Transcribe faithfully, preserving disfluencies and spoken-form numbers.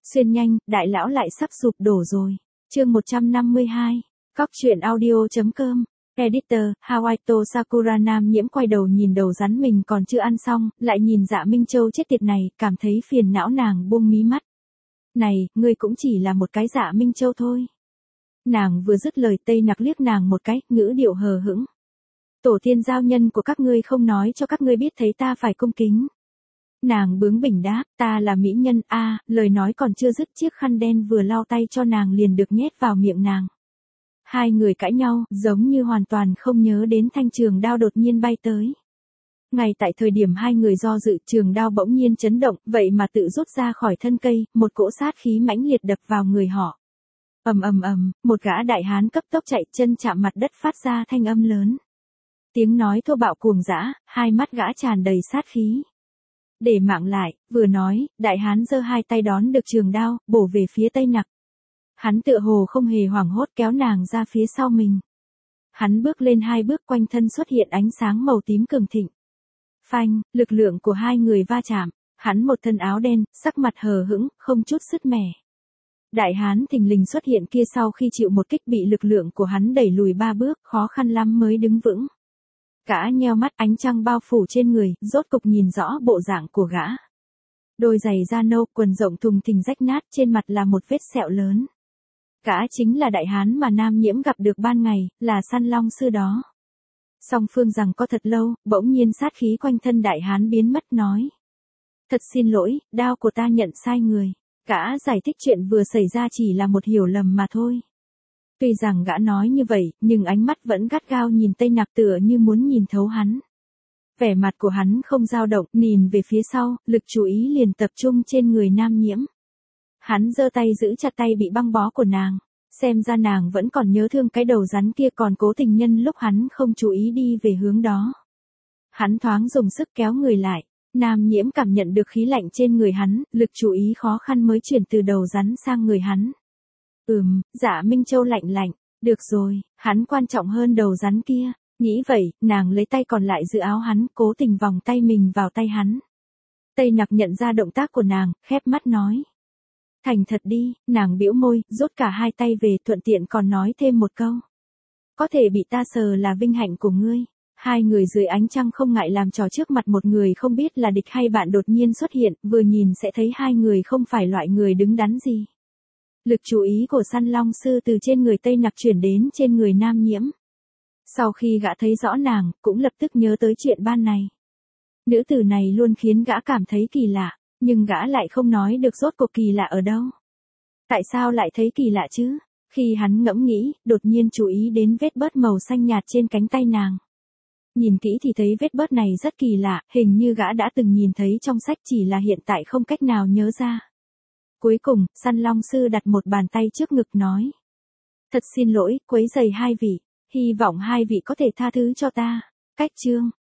Xuyên nhanh, đại lão lại sắp sụp đổ rồi. Chương một trăm năm mươi hai. Cóc truyện audio chấm com. Editor, Hawaii Sakura Nam Nhiễm quay đầu nhìn đầu rắn mình còn chưa ăn xong, lại nhìn Dạ Minh Châu chết tiệt này, cảm thấy phiền não nàng buông mí mắt. Này, ngươi cũng chỉ là một cái Dạ Minh Châu thôi. Nàng vừa dứt lời Tây Nặc liếc nàng một cái, ngữ điệu hờ hững. Tổ tiên giao nhân của các ngươi không nói cho các ngươi biết thấy ta phải cung kính. Nàng bướng bỉnh đáp, ta là mỹ nhân, a à, lời nói còn chưa dứt chiếc khăn đen vừa lau tay cho nàng liền được nhét vào miệng nàng. Hai người cãi nhau, giống như hoàn toàn không nhớ đến thanh trường đao đột nhiên bay tới. Ngay tại thời điểm hai người do dự, trường đao bỗng nhiên chấn động, vậy mà tự rút ra khỏi thân cây, một cỗ sát khí mãnh liệt đập vào người họ. Ầm ầm ầm, một gã đại hán cấp tốc chạy, chân chạm mặt đất phát ra thanh âm lớn. Tiếng nói thô bạo cuồng dã, hai mắt gã tràn đầy sát khí. Để mạng lại, vừa nói, đại hán giơ hai tay đón được trường đao, bổ về phía Tây Nặc. Hắn tựa hồ không hề hoảng hốt kéo nàng ra phía sau mình. Hắn bước lên hai bước, quanh thân xuất hiện ánh sáng màu tím cường thịnh. Phanh, lực lượng của hai người va chạm, hắn một thân áo đen, sắc mặt hờ hững, không chút sứt mẻ. Đại hán thình lình xuất hiện kia sau khi chịu một kích bị lực lượng của hắn đẩy lùi ba bước, khó khăn lắm mới đứng vững. Gã nheo mắt, ánh trăng bao phủ trên người, rốt cục nhìn rõ bộ dạng của gã. Đôi giày da nâu, quần rộng thùng thình rách nát, trên mặt là một vết sẹo lớn. Gã chính là đại hán mà Nam Nhiễm gặp được ban ngày, là Săn Long Sư đó. Song phương rằng có thật lâu, bỗng nhiên sát khí quanh thân đại hán biến mất nói. Thật xin lỗi, đao của ta nhận sai người. Gã giải thích chuyện vừa xảy ra chỉ là một hiểu lầm mà thôi. Tuy rằng gã nói như vậy, nhưng ánh mắt vẫn gắt gao nhìn Tây Nặc tựa như muốn nhìn thấu hắn. Vẻ mặt của hắn không dao động, nhìn về phía sau, lực chú ý liền tập trung trên người Nam Nhiễm. Hắn giơ tay giữ chặt tay bị băng bó của nàng, xem ra nàng vẫn còn nhớ thương cái đầu rắn kia, còn cố tình nhân lúc hắn không chú ý đi về hướng đó. Hắn thoáng dùng sức kéo người lại, Nam Nhiễm cảm nhận được khí lạnh trên người hắn, lực chú ý khó khăn mới chuyển từ đầu rắn sang người hắn. Ừm, Dạ Minh Châu lạnh lạnh, được rồi, hắn quan trọng hơn đầu rắn kia. Nghĩ vậy, nàng lấy tay còn lại giữ áo hắn, cố tình vòng tay mình vào tay hắn. Tây Nặc nhận ra động tác của nàng, khép mắt nói. Thành thật đi, nàng bĩu môi, rút cả hai tay về, thuận tiện còn nói thêm một câu. Có thể bị ta sờ là vinh hạnh của ngươi. Hai người dưới ánh trăng không ngại làm trò trước mặt một người không biết là địch hay bạn đột nhiên xuất hiện, vừa nhìn sẽ thấy hai người không phải loại người đứng đắn gì. Lực chú ý của Săn Long Sư từ trên người Tây Nặc chuyển đến trên người Nam Nhiễm. Sau khi gã thấy rõ nàng, cũng lập tức nhớ tới chuyện ban này. Nữ tử này luôn khiến gã cảm thấy kỳ lạ, nhưng gã lại không nói được rốt cuộc kỳ lạ ở đâu. Tại sao lại thấy kỳ lạ chứ? Khi hắn ngẫm nghĩ, đột nhiên chú ý đến vết bớt màu xanh nhạt trên cánh tay nàng. Nhìn kỹ thì thấy vết bớt này rất kỳ lạ, hình như gã đã từng nhìn thấy trong sách, chỉ là hiện tại không cách nào nhớ ra. Cuối cùng, Săn Long Sư đặt một bàn tay trước ngực nói. Thật xin lỗi, quấy rầy hai vị, hy vọng hai vị có thể tha thứ cho ta. Cách chương.